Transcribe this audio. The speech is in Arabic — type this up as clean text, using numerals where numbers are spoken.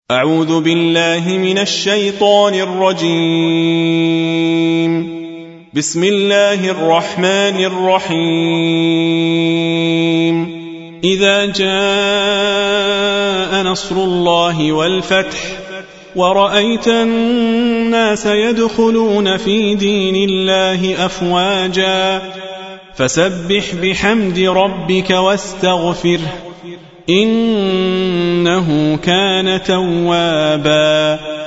أعوذ بالله من الشيطان الرجيم. بسم الله الرحمن الرحيم. إذا جاء نصر الله والفتح ورأيت الناس يدخلون في دين الله أفواجا فسبح بحمد ربك واستغفره إنه كان توابا.